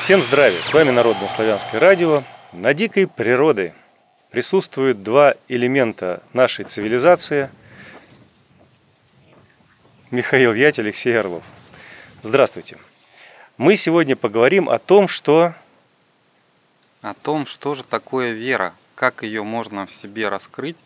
Всем здравия! С вами Народное славянское радио. На дикой природе присутствуют два элемента нашей цивилизации. Михаил Ять, Алексей Орлов. Здравствуйте! Мы сегодня поговорим о том, что же такое вера, как ее можно в себе раскрыть.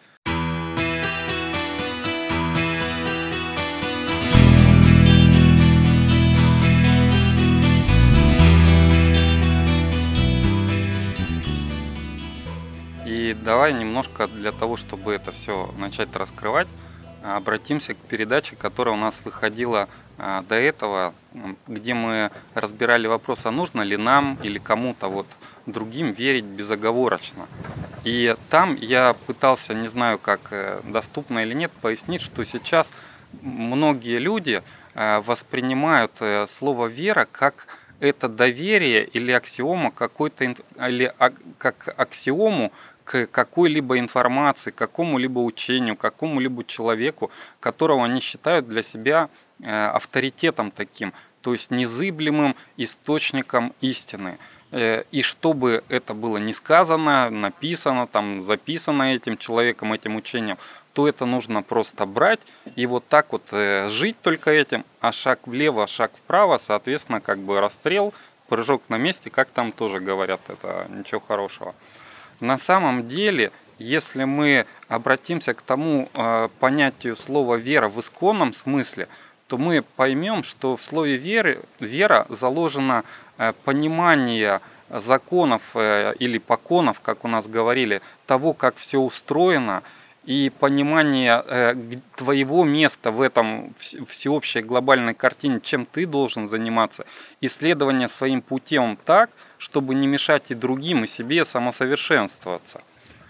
И давай немножко для того, чтобы это все начать раскрывать, обратимся к передаче, которая у нас выходила до этого, где мы разбирали вопрос, а нужно ли нам или кому-то другим верить безоговорочно. И там я пытался, не знаю, как доступно или нет, пояснить, что сейчас многие люди воспринимают слово «вера» как это доверие или аксиома какой-то, или как аксиому к какой-либо информации, к какому-либо учению, к какому-либо человеку, которого они считают для себя авторитетом таким, то есть незыблемым источником истины. И чтобы это было не сказано, написано, записано этим человеком, этим учением, то это нужно просто брать и вот так жить только этим, а шаг влево, шаг вправо, соответственно, расстрел, прыжок на месте, как там тоже говорят, это ничего хорошего. На самом деле, если мы обратимся к тому понятию слова «вера» в исконном смысле, то мы поймем, что в слове «вера» заложено понимание законов или поконов, как у нас говорили, того, как все устроено, и понимание твоего места в этом всеобщей глобальной картине, чем ты должен заниматься, исследование своим путем так, чтобы не мешать и другим, и себе самосовершенствоваться.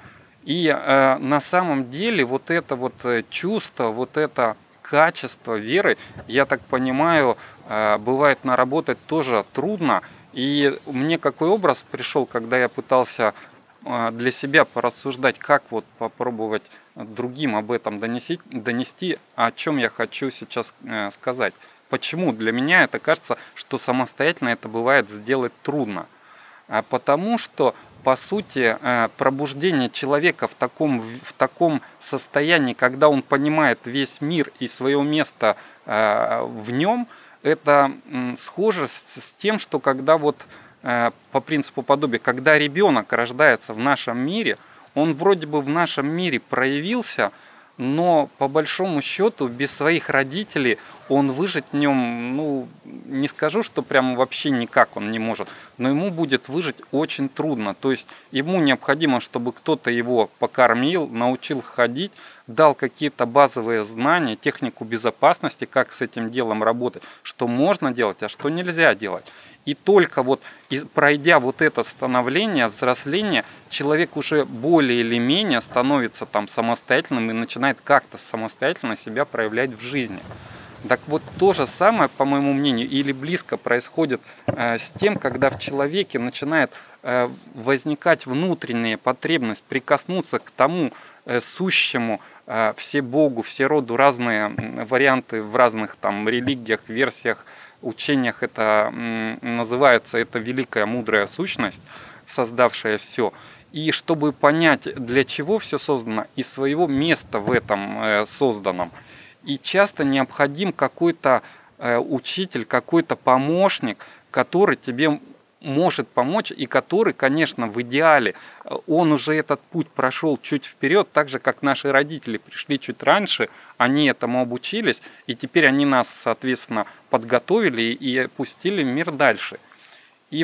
И на самом деле это чувство, это качество веры, я так понимаю, бывает наработать тоже трудно. И мне какой образ пришел, когда я пытался для себя порассуждать, как попробовать другим об этом донести, о чем я хочу сейчас сказать. Почему для меня это кажется, что самостоятельно это бывает сделать трудно? Потому что, по сути, пробуждение человека в таком состоянии, когда он понимает весь мир и свое место в нем, это схоже с тем, что когда по принципу подобия, когда ребенок рождается в нашем мире, он вроде бы в нашем мире проявился, но по большому счету без своих родителей он выжить в нем, не скажу, что прямо вообще никак он не может, но ему будет выжить очень трудно. То есть ему необходимо, чтобы кто-то его покормил, научил ходить, дал какие-то базовые знания, технику безопасности, как с этим делом работать, что можно делать, а что нельзя делать. И только пройдя это становление, взросление, человек уже более или менее становится самостоятельным и начинает как-то самостоятельно себя проявлять в жизни. Так то же самое, по моему мнению, или близко происходит с тем, когда в человеке начинает возникать внутренняя потребность прикоснуться к тому сущему, всебогу, всероду, разные варианты в разных религиях, версиях, учениях это называется, это великая мудрая сущность, создавшая все. И чтобы понять, для чего все создано, и своего места в этом созданном. И часто необходим какой-то учитель, какой-то помощник, который тебе может помочь, и который, конечно, в идеале, он уже этот путь прошел чуть вперед, так же, как наши родители пришли чуть раньше, они этому обучились, и теперь они нас, соответственно, подготовили и пустили в мир дальше. И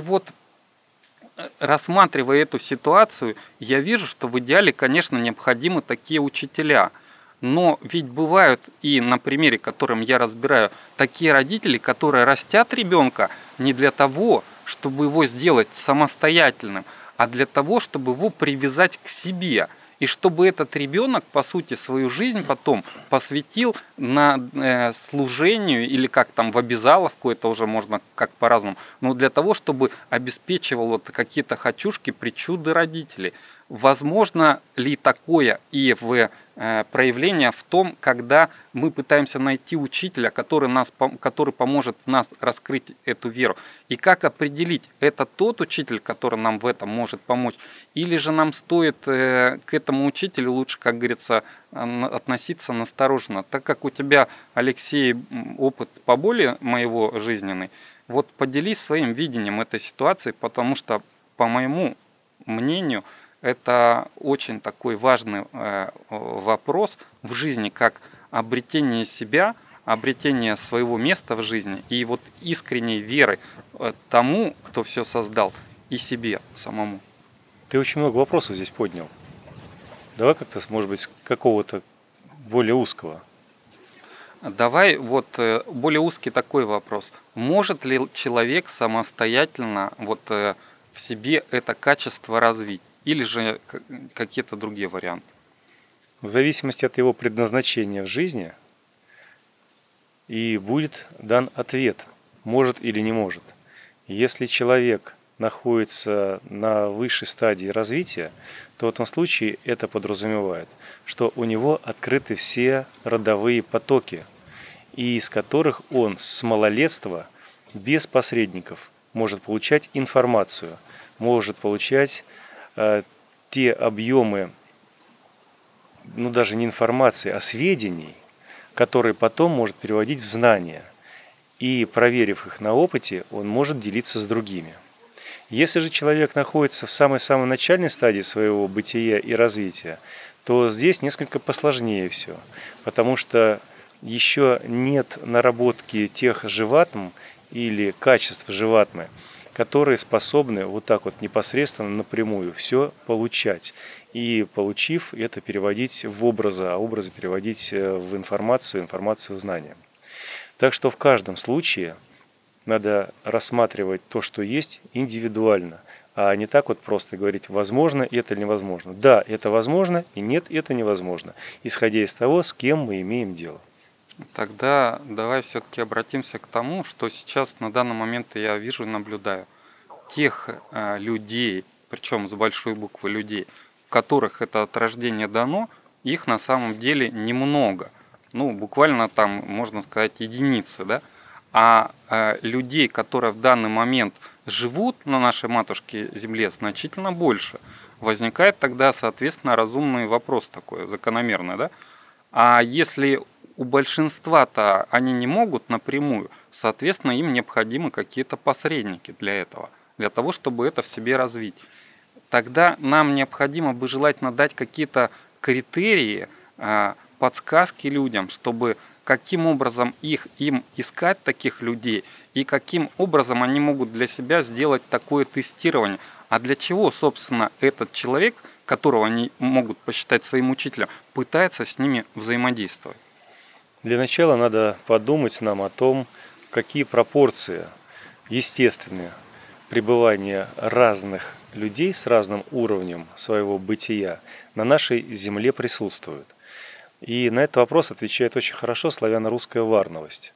рассматривая эту ситуацию, я вижу, что в идеале, конечно, необходимы такие учителя. Но ведь бывают и на примере, которым я разбираю, такие родители, которые растят ребенка не для того, чтобы его сделать самостоятельным, а для того, чтобы его привязать к себе. И чтобы этот ребенок, по сути, свою жизнь потом посвятил на служению, или как в обязаловку, это уже можно как по-разному, но для того, чтобы обеспечивал какие-то хочушки, причуды родителей. Возможно ли такое и в проявление в том, когда мы пытаемся найти учителя, который поможет нас раскрыть эту веру? И как определить, это тот учитель, который нам в этом может помочь? Или же нам стоит к этому учителю лучше, как говорится, относиться настороженно? Так как у тебя, Алексей, опыт поболее моего жизненный, вот поделись своим видением этой ситуации, потому что, по моему мнению, это очень такой важный вопрос в жизни, как обретение себя, обретение своего места в жизни и вот искренней веры тому, кто все создал, и себе самому. Ты очень много вопросов здесь поднял. Давай как-то, может быть, с какого-то более узкого. Давай вот более узкий такой вопрос. Может ли человек самостоятельно вот в себе это качество развить? Или же какие-то другие варианты? В зависимости от его предназначения в жизни и будет дан ответ, может или не может. Если человек находится на высшей стадии развития, то в этом случае это подразумевает, что у него открыты все родовые потоки, и из которых он с малолетства без посредников может получать информацию, может получать те объемы, ну даже не информации, а сведений, которые потом может переводить в знания. И проверив их на опыте, он может делиться с другими. Если же человек находится в самой-самой начальной стадии своего бытия и развития, то здесь несколько посложнее все, потому что еще нет наработки тех живатм или качеств живатмы, которые способны вот так вот непосредственно напрямую все получать. И получив, это переводить в образы, а образы переводить в информацию, информацию в знания. Так что в каждом случае надо рассматривать то, что есть, индивидуально, а не так вот просто говорить, возможно это или невозможно. Да, это возможно, и нет, это невозможно, исходя из того, с кем мы имеем дело. Тогда давай все-таки обратимся к тому, что сейчас на данный момент я вижу и наблюдаю. Тех людей, причем с большой буквы людей, которых это от рождения дано, их на самом деле немного. Ну, буквально там, можно сказать, единицы, да? А людей, которые в данный момент живут на нашей матушке Земле, значительно больше. Возникает тогда, соответственно, разумный вопрос такой, закономерный, да? А если у большинства-то они не могут напрямую, соответственно, им необходимы какие-то посредники для этого, для того, чтобы это в себе развить. Тогда нам необходимо бы желательно дать какие-то критерии, подсказки людям, чтобы каким образом им искать таких людей и каким образом они могут для себя сделать такое тестирование. А для чего, собственно, этот человек, которого они могут посчитать своим учителем, пытается с ними взаимодействовать? Для начала надо подумать нам о том, какие пропорции естественные пребывания разных людей с разным уровнем своего бытия на нашей земле присутствуют. И на этот вопрос отвечает очень хорошо славяно-русская варновость.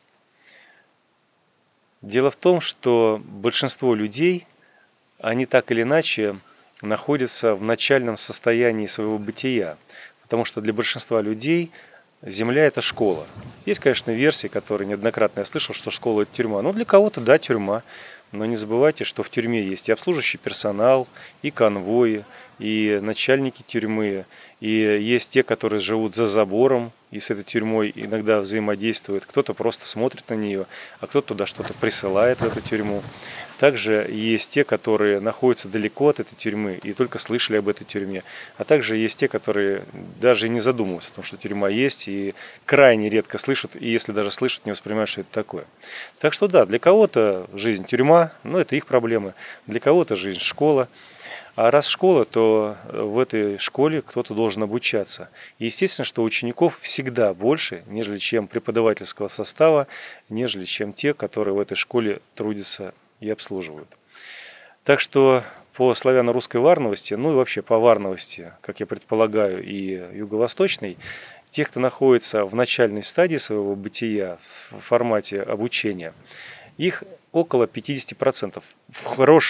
Дело в том, что большинство людей, они так или иначе находятся в начальном состоянии своего бытия, потому что для большинства людей Земля – это школа. Есть, конечно, версии, которые неоднократно я слышал, что школа – это тюрьма. Ну, для кого-то, да, тюрьма. Но не забывайте, что в тюрьме есть и обслуживающий персонал, и конвои, и начальники тюрьмы, и есть те, которые живут за забором и с этой тюрьмой иногда взаимодействуют. Кто-то просто смотрит на нее, а кто-то туда что-то присылает в эту тюрьму. Также есть те, которые находятся далеко от этой тюрьмы и только слышали об этой тюрьме. А также есть те, которые даже и не задумываются о том, что тюрьма есть, и крайне редко слышат, и если даже слышат, не воспринимают, что это такое. Так что да, для кого-то жизнь тюрьма, но это их проблемы. Для кого-то жизнь школа. А раз школа, то в этой школе кто-то должен обучаться. И естественно, что учеников всегда больше, нежели чем преподавательского состава, нежели чем те, которые в этой школе трудятся и обслуживают. Так что по славяно-русской варновости, ну и вообще по варновости, как я предполагаю, и юго-восточной, те, кто находится в начальной стадии своего бытия в формате обучения, их около 50%. В хорошем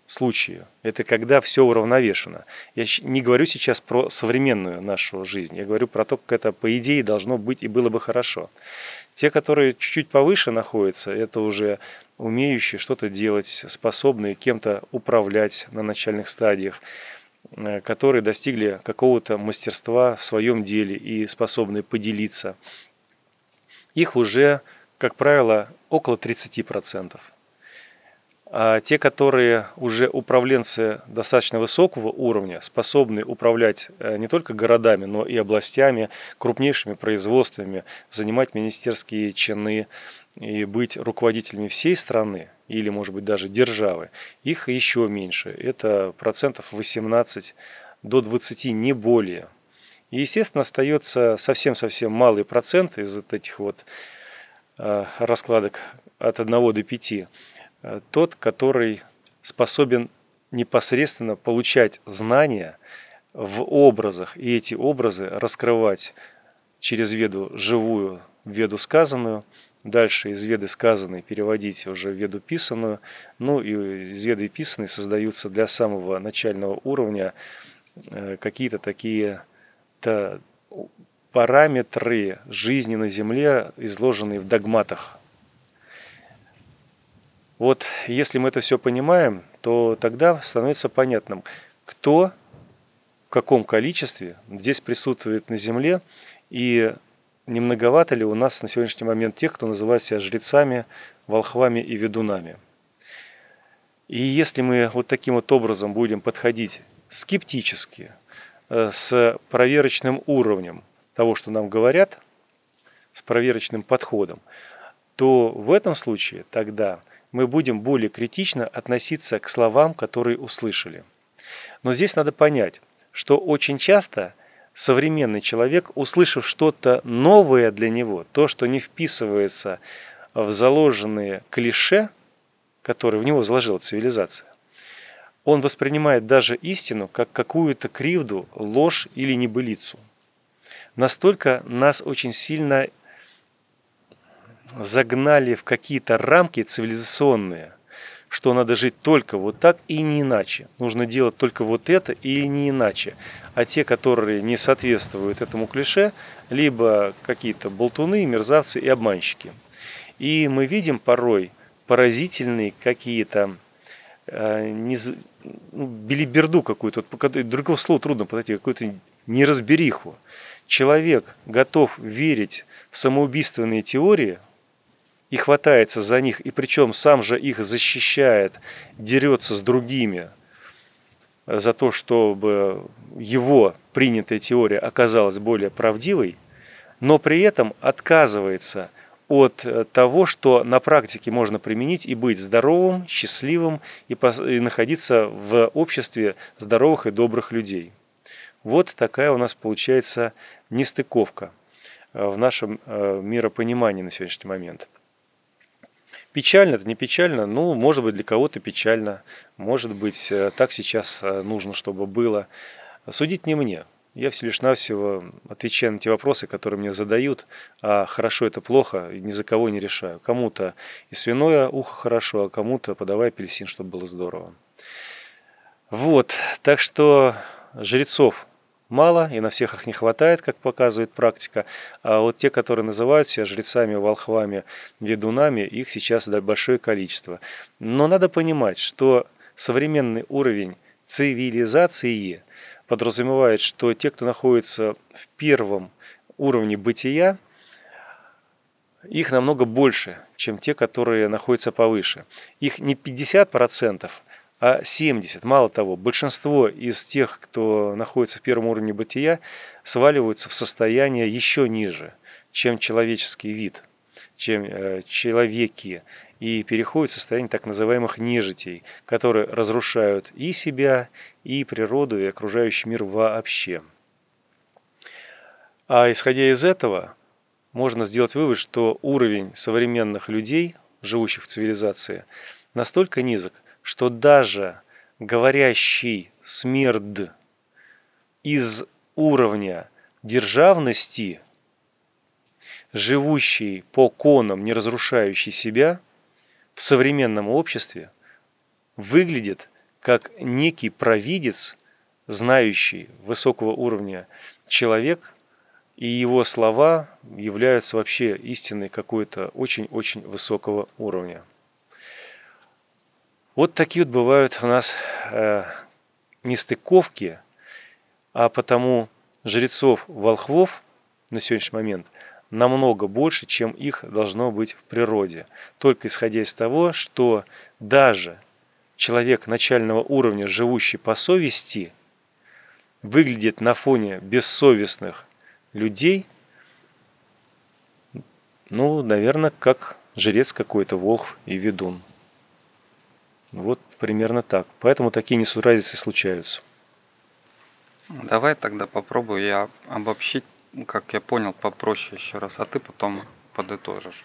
случае. Это когда все уравновешено. Я не говорю сейчас про современную нашу жизнь. Я говорю про то, как это, по идее, должно быть и было бы хорошо. Те, которые чуть-чуть повыше находятся, это уже умеющие что-то делать, способные кем-то управлять на начальных стадиях, которые достигли какого-то мастерства в своем деле и способны поделиться. Их уже, как правило, около 30%. А те, которые уже управленцы достаточно высокого уровня, способны управлять не только городами, но и областями, крупнейшими производствами, занимать министерские чины и быть руководителями всей страны или, может быть, даже державы, их еще меньше. Это 18% до 20%, не более. И, естественно, остается совсем-совсем малый процент из вот этих вот раскладок от 1 до 5. Тот, который способен непосредственно получать знания в образах, и эти образы раскрывать через веду живую, в веду сказанную, дальше из веды сказанной переводить уже в веду писанную, ну и из веды писанной создаются для самого начального уровня какие-то такие параметры жизни на Земле, изложенные в догматах. Вот если мы это все понимаем, то тогда становится понятным, кто в каком количестве здесь присутствует на Земле, и не многовато ли у нас на сегодняшний момент тех, кто называет себя жрецами, волхвами и ведунами. И если мы вот таким вот образом будем подходить скептически, с проверочным уровнем того, что нам говорят, с проверочным подходом, то в этом случае тогда мы будем более критично относиться к словам, которые услышали. Но здесь надо понять, что очень часто современный человек, услышав что-то новое для него, то, что не вписывается в заложенные клише, которые в него заложила цивилизация, он воспринимает даже истину как какую-то кривду, ложь или небылицу. Настолько нас очень сильно загнали в какие-то рамки цивилизационные, что надо жить только вот так и не иначе. Нужно делать только вот это и не иначе. А те, которые не соответствуют этому клише, либо какие-то болтуны, мерзавцы и обманщики. И мы видим порой поразительные какие-то белиберду какую-то, другого слова трудно подойти, какую-то неразбериху. Человек готов верить в самоубийственные теории и хватается за них, и причем сам же их защищает, дерется с другими за то, чтобы его принятая теория оказалась более правдивой, но при этом отказывается от того, что на практике можно применить и быть здоровым, счастливым и находиться в обществе здоровых и добрых людей. Вот такая у нас получается нестыковка в нашем миропонимании на сегодняшний момент. Печально это не печально, ну, может быть, для кого-то печально, может быть, так сейчас нужно, чтобы было. Судить не мне. Я всего лишь навсего отвечаю на те вопросы, которые мне задают, а хорошо это плохо, ни за кого не решаю. Кому-то и свиное ухо хорошо, а кому-то подавай апельсин, чтобы было здорово. Вот, так что жрецов мало, и на всех их не хватает, как показывает практика. А вот те, которые называют себя жрецами, волхвами, ведунами, их сейчас большое количество. Но надо понимать, что современный уровень цивилизации подразумевает, что те, кто находится в первом уровне бытия, их намного больше, чем те, которые находятся повыше. Их не 50%, а 70%. Мало того, большинство из тех, кто находится в первом уровне бытия, сваливаются в состояние еще ниже, чем человеческий вид, чем человеки, и переходят в состояние так называемых нежитей, которые разрушают и себя, и природу, и окружающий мир вообще. А исходя из этого, можно сделать вывод, что уровень современных людей, живущих в цивилизации, настолько низок, что даже говорящий смерд из уровня державности, живущий по конам, не разрушающий себя, в современном обществе выглядит как некий провидец, знающий высокого уровня человек, и его слова являются вообще истиной какой-то очень-очень высокого уровня. Вот такие вот бывают у нас нестыковки, а потому жрецов-волхвов на сегодняшний момент намного больше, чем их должно быть в природе. Только исходя из того, что даже человек начального уровня, живущий по совести, выглядит на фоне бессовестных людей, ну, наверное, как жрец какой-то, волхв и ведун. Вот примерно так. Поэтому такие несуразицы случаются. Давай тогда попробую я обобщить, как я понял, попроще еще раз, а ты потом подытожишь.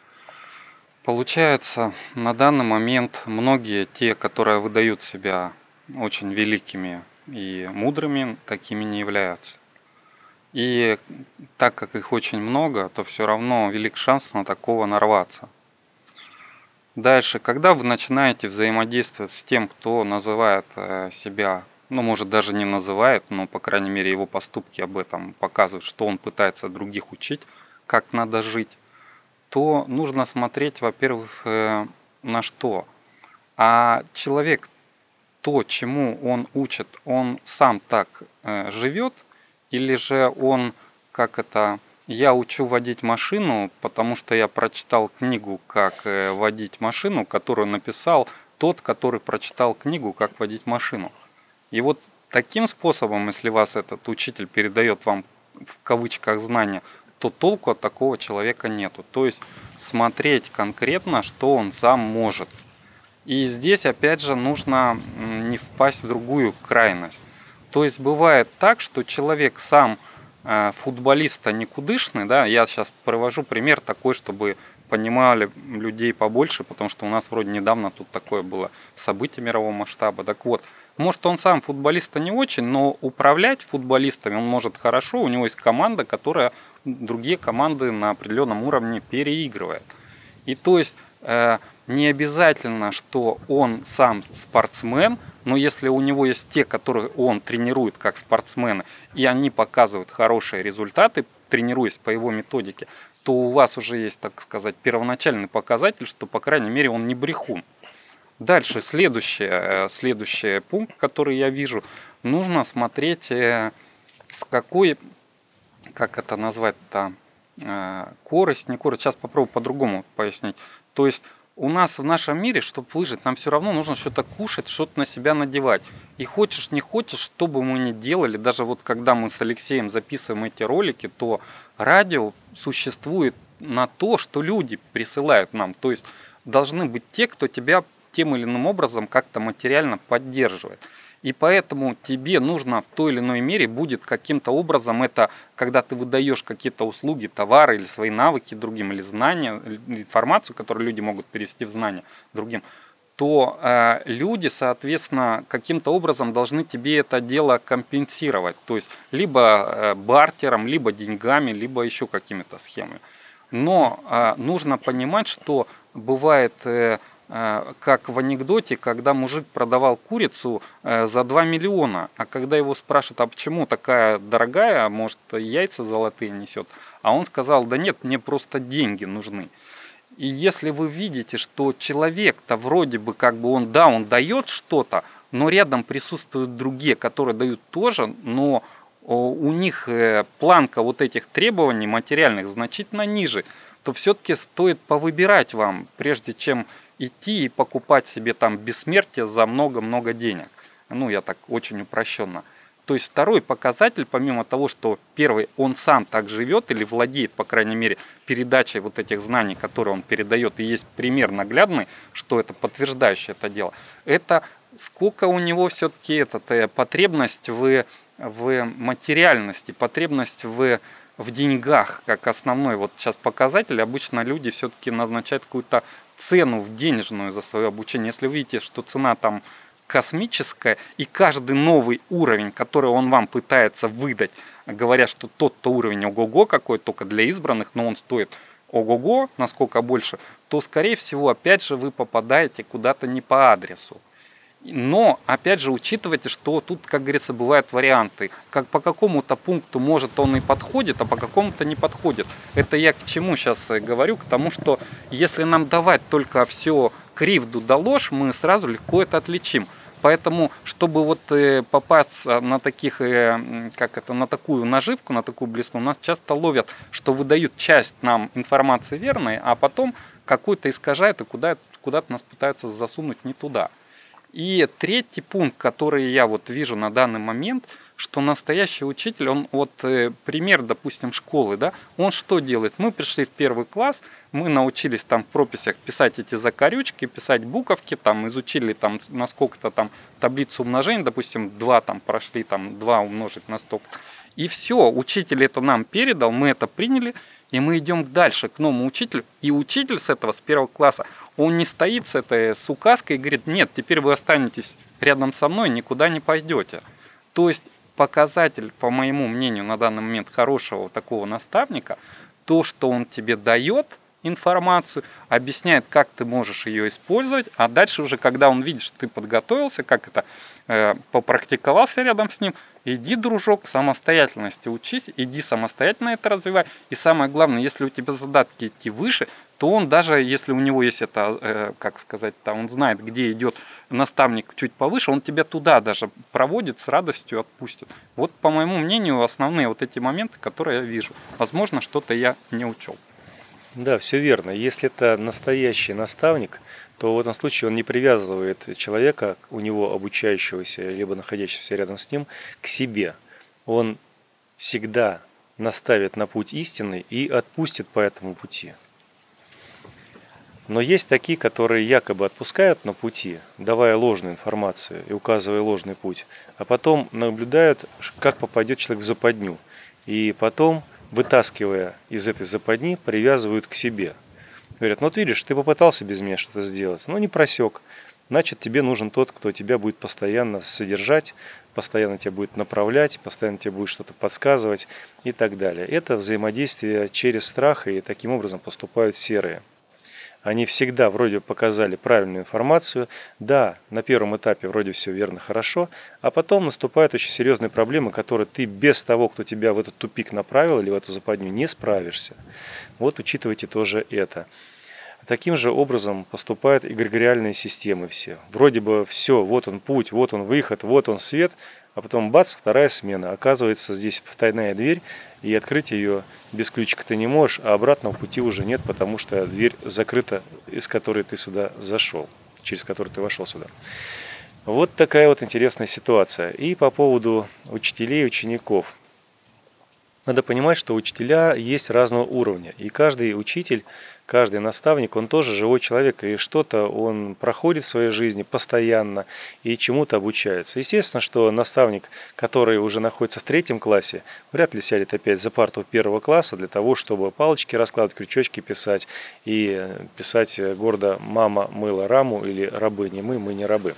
Получается, на данный момент многие те, которые выдают себя очень великими и мудрыми, такими не являются. И так как их очень много, то все равно велик шанс на такого нарваться. Дальше, когда вы начинаете взаимодействовать с тем, кто называет себя, ну, может, даже не называет, но, по крайней мере, его поступки об этом показывают, что он пытается других учить, как надо жить, то нужно смотреть, во-первых, на что. А человек, то, чему он учит, он сам так живет, или же он, как это, я учу водить машину, потому что я прочитал книгу, как водить машину, которую написал тот, который прочитал книгу, как водить машину. И вот таким способом, если вас этот учитель передает вам в кавычках знания, то толку от такого человека нету. То есть смотреть конкретно, что он сам может. И здесь опять же нужно не впасть в другую крайность. То есть бывает так, что человек сам футболиста никудышный, да, я сейчас привожу пример такой, чтобы понимали людей побольше, потому что у нас вроде недавно тут такое было событие мирового масштаба. Так вот, может он сам футболиста не очень, но управлять футболистами он может хорошо, у него есть команда, которая другие команды на определенном уровне переигрывает. И то есть не обязательно, что он сам спортсмен, но если у него есть те, которых он тренирует как спортсмены, и они показывают хорошие результаты, тренируясь по его методике, то у вас уже есть, так сказать, первоначальный показатель, что, по крайней мере, он не брехун. Дальше, следующий пункт, который я вижу, нужно смотреть, с какой, как это назвать-то, корость, не корость, сейчас попробую по-другому пояснить. То есть у нас в нашем мире, чтобы выжить, нам все равно нужно что-то кушать, что-то на себя надевать. И хочешь, не хочешь, что бы мы ни делали, даже вот когда мы с Алексеем записываем эти ролики, то радио существует на то, что люди присылают нам. То есть должны быть те, кто тебя тем или иным образом как-то материально поддерживает. И поэтому тебе нужно в той или иной мере будет каким-то образом это, когда ты выдаешь какие-то услуги, товары или свои навыки другим, или знания, информацию, которую люди могут перевести в знания другим, то люди, соответственно, каким-то образом должны тебе это дело компенсировать. То есть либо бартером, либо деньгами, либо еще какими-то схемами. Но нужно понимать, что бывает... как в анекдоте, когда мужик продавал курицу за 2 миллиона, а когда его спрашивают, а почему такая дорогая, может яйца золотые несет, а он сказал, да нет, мне просто деньги нужны. И если вы видите, что человек-то вроде бы как бы он дает что-то, но рядом присутствуют другие, которые дают тоже, но у них планка вот этих требований материальных значительно ниже, то все-таки стоит повыбирать вам, прежде чем идти и покупать себе там бессмертие за много-много денег. Ну, я так очень упрощенно. То есть второй показатель, помимо того, что первый, он сам так живет или владеет, по крайней мере, передачей вот этих знаний, которые он передает, и есть пример наглядный, что это подтверждающее это дело, это сколько у него все-таки потребность в материальности, потребность в деньгах, как основной вот сейчас показатель. Обычно люди все-таки назначают какую-то цену в денежную за свое обучение. Если вы видите, что цена там космическая, и каждый новый уровень, который он вам пытается выдать, говоря, что тот-то уровень ого-го какой, только для избранных, но он стоит ого-го, насколько больше, то, скорее всего, опять же, вы попадаете куда-то не по адресу. Но, опять же, учитывайте, что тут, как говорится, бывают варианты. Как по какому-то пункту, может, он и подходит, а по какому-то не подходит. Это я к чему сейчас говорю? К тому, что если нам давать только все кривду да ложь, мы сразу легко это отличим. Поэтому, чтобы вот попасться на таких, на такую наживку, на такую блесну, нас часто ловят, что выдают часть нам информации верной, а потом какую-то искажают и куда-то нас пытаются засунуть не туда. И третий пункт, который я вот вижу на данный момент, что настоящий учитель, он пример, допустим, школы, да, он что делает? Мы пришли в 1 класс, мы научились там в прописях писать эти закорючки, писать буковки, там изучили там на сколько-то там таблицу умножения, допустим, 2 там прошли, там 2 умножить на 100. И все, учитель это нам передал, мы это приняли, и мы идем дальше к новому учителю. И учитель с 1 класса, он не стоит с указкой и говорит: нет, теперь вы останетесь рядом со мной, никуда не пойдете. То есть показатель, по моему мнению, на данный момент хорошего такого наставника, то, что он тебе дает информацию, объясняет, как ты можешь ее использовать, а дальше уже, когда он видит, что ты подготовился, попрактиковался рядом с ним, иди, дружок, самостоятельности учись, иди самостоятельно это развивай. И самое главное, если у тебя задатки идти выше, то он даже, если у него есть он знает, где идет наставник чуть повыше, он тебя туда даже проводит, с радостью отпустит. Вот, по моему мнению, основные вот эти моменты, которые я вижу. Возможно, что-то я не учел. Да, все верно. Если это настоящий наставник, то в этом случае он не привязывает человека, у него обучающегося, либо находящегося рядом с ним, к себе. Он всегда наставит на путь истинный и отпустит по этому пути. Но есть такие, которые якобы отпускают на пути, давая ложную информацию и указывая ложный путь, а потом наблюдают, как попадет человек в западню. И потом, вытаскивая из этой западни, привязывают к себе. Говорят: ну вот видишь, ты попытался без меня что-то сделать, но не просек. Значит, тебе нужен тот, кто тебя будет постоянно содержать, постоянно тебя будет направлять, постоянно тебе будет что-то подсказывать и так далее. Это взаимодействие через страх, и таким образом поступают серые. Они всегда вроде показали правильную информацию. Да, на первом этапе вроде все верно, хорошо, а потом наступают очень серьезные проблемы, которые ты без того, кто тебя в этот тупик направил или в эту западню, не справишься. Вот учитывайте тоже это. Таким же образом поступают эгрегориальные системы все. Вроде бы все, вот он путь, вот он выход, вот он свет, а потом бац, 2-я смена. Оказывается, здесь потайная дверь, и открыть ее без ключика ты не можешь, а обратного пути уже нет, потому что дверь закрыта, из которой ты сюда зашел, через которую ты вошел сюда. Вот такая вот интересная ситуация. И по поводу учителей и учеников. Надо понимать, что учителя есть разного уровня. И каждый учитель, каждый наставник, он тоже живой человек. И что-то он проходит в своей жизни постоянно и чему-то обучается. Естественно, что наставник, который уже находится в 3 классе, вряд ли сядет опять за парту 1 класса для того, чтобы палочки раскладывать, крючочки писать и писать гордо: «Мама мыла раму» или «Рабы не мы не рабы».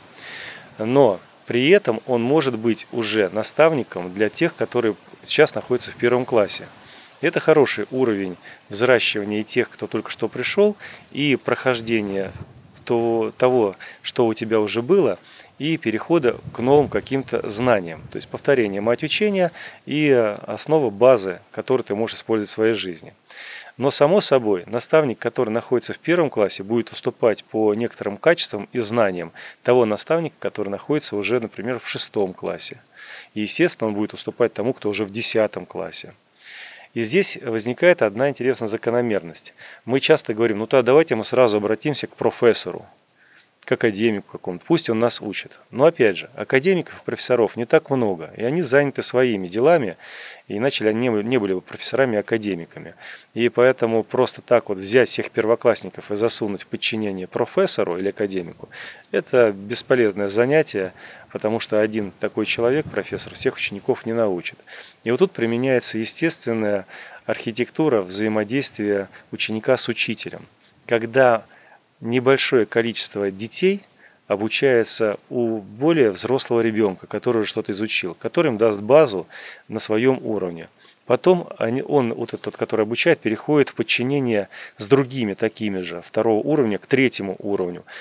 Но при этом он может быть уже наставником для тех, которые сейчас находятся в 1 классе. Это хороший уровень взращивания и тех, кто только что пришел, и прохождения того, что у тебя уже было, и перехода к новым каким-то знаниям. То есть повторение мать учения и основа базы, которую ты можешь использовать в своей жизни. Но, само собой, наставник, который находится в 1 классе, будет уступать по некоторым качествам и знаниям того наставника, который находится уже, например, в 6 классе. И, естественно, он будет уступать тому, кто уже в 10 классе. И здесь возникает одна интересная закономерность. Мы часто говорим: ну то давайте мы сразу обратимся к профессору, к академику какому-то, пусть он нас учит. Но опять же, академиков и профессоров не так много, и они заняты своими делами, и иначе они не были бы профессорами и академиками. И поэтому просто так вот взять всех первоклассников и засунуть в подчинение профессору или академику – это бесполезное занятие, потому что один такой человек, профессор, всех учеников не научит. И вот тут применяется естественная архитектура взаимодействия ученика с учителем. Когда небольшое количество детей обучается у более взрослого ребенка, который уже что-то изучил, который им даст базу на своем уровне. Потом он, вот этот, который обучает, переходит в подчинение с другими такими же 2-го уровня к 3-му уровню.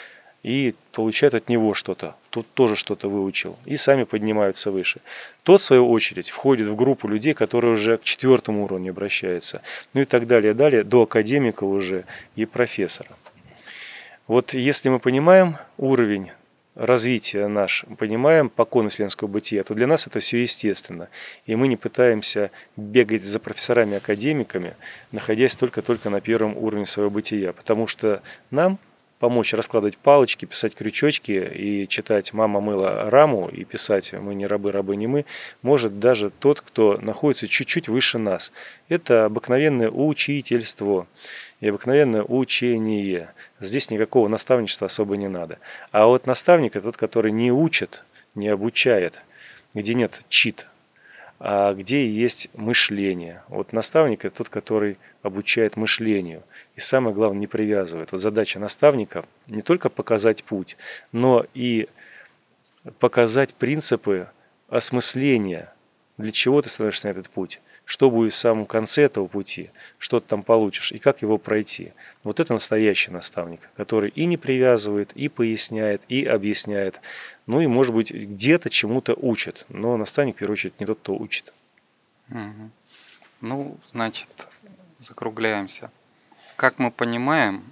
и получают от него что-то, тут тоже что-то выучил, и сами поднимаются выше. Тот, в свою очередь, входит в группу людей, которые уже к 4-му уровню обращаются, ну и так далее, далее, до академика уже и профессора. Вот если мы понимаем уровень развития наш, понимаем покой вселенского бытия, то для нас это все естественно. И мы не пытаемся бегать за профессорами-академиками, находясь только-только на первом уровне своего бытия, потому что нам помочь раскладывать палочки, писать крючочки и читать «Мама мыла раму» и писать «Мы не рабы, рабы не мы» может даже тот, кто находится чуть-чуть выше нас. Это обыкновенное учительство и обыкновенное учение. Здесь никакого наставничества особо не надо. А вот наставник – это тот, который не учит, не обучает, где нет чит, а где есть мышление. Вот наставник – это тот, который обучает мышлению. И самое главное, не привязывает. Вот задача наставника не только показать путь, но и показать принципы осмысления, для чего ты становишься на этот путь, что будет в самом конце этого пути, что ты там получишь и как его пройти. Вот это настоящий наставник, который и не привязывает, и поясняет, и объясняет, ну и, может быть, где-то чему-то учит. Но наставник, в первую очередь, не тот, кто учит. Угу. Ну, значит, закругляемся. Как мы понимаем,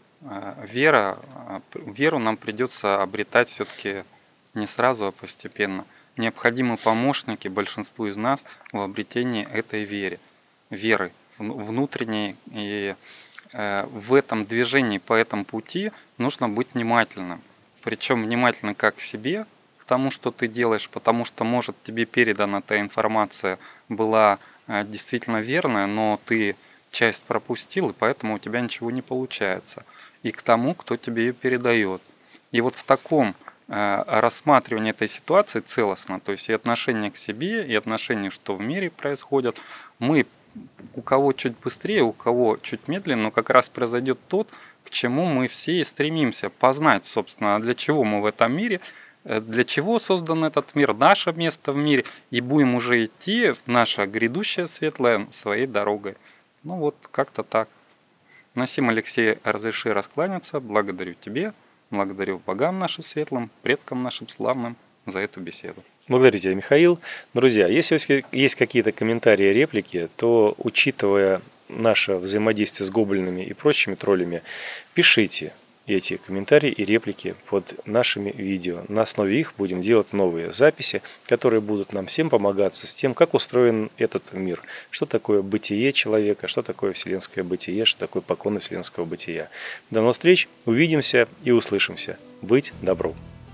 веру нам придется обретать все-таки не сразу, а постепенно. Необходимы помощники большинству из нас в обретении этой веры внутренней. И в этом движении по этому пути нужно быть внимательным. Причем внимательным как к себе, к тому, что ты делаешь, потому что, может, тебе передана та информация была действительно верная, но ты часть пропустил, и поэтому у тебя ничего не получается. И к тому, кто тебе ее передает. И вот в таком рассматривании этой ситуации целостно, то есть и отношение к себе, и отношение, что в мире происходит, мы, у кого чуть быстрее, у кого чуть медленнее, но как раз произойдет тот, к чему мы все и стремимся познать, собственно, для чего мы в этом мире, для чего создан этот мир, наше место в мире, и будем уже идти в наше грядущее светлое своей дорогой. Ну вот, как-то так. Насим Алексей, разреши раскланяться. Благодарю тебе, благодарю богам нашим светлым, предкам нашим славным за эту беседу. Благодарю тебя, Михаил. Друзья, если есть какие-то комментарии, реплики, то, учитывая наше взаимодействие с гоблинами и прочими троллями, пишите эти комментарии и реплики под нашими видео. На основе их будем делать новые записи, которые будут нам всем помогаться с тем, как устроен этот мир, что такое бытие человека, что такое вселенское бытие, что такое покой вселенского бытия. До новых встреч, увидимся и услышимся. Быть добру!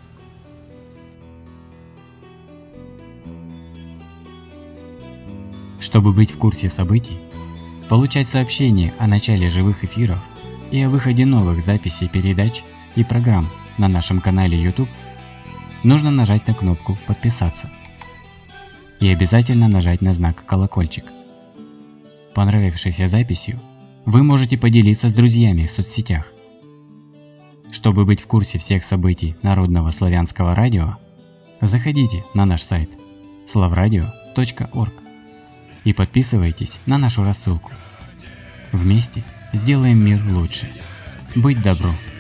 Чтобы быть в курсе событий, получать сообщения о начале живых эфиров и о выходе новых записей передач и программ на нашем канале YouTube, нужно нажать на кнопку «Подписаться» и обязательно нажать на знак «Колокольчик». Понравившейся записью вы можете поделиться с друзьями в соцсетях. Чтобы быть в курсе всех событий Народного славянского радио, заходите на наш сайт slavradio.org и подписывайтесь на нашу рассылку. Вместе сделаем мир лучше. Быть добру!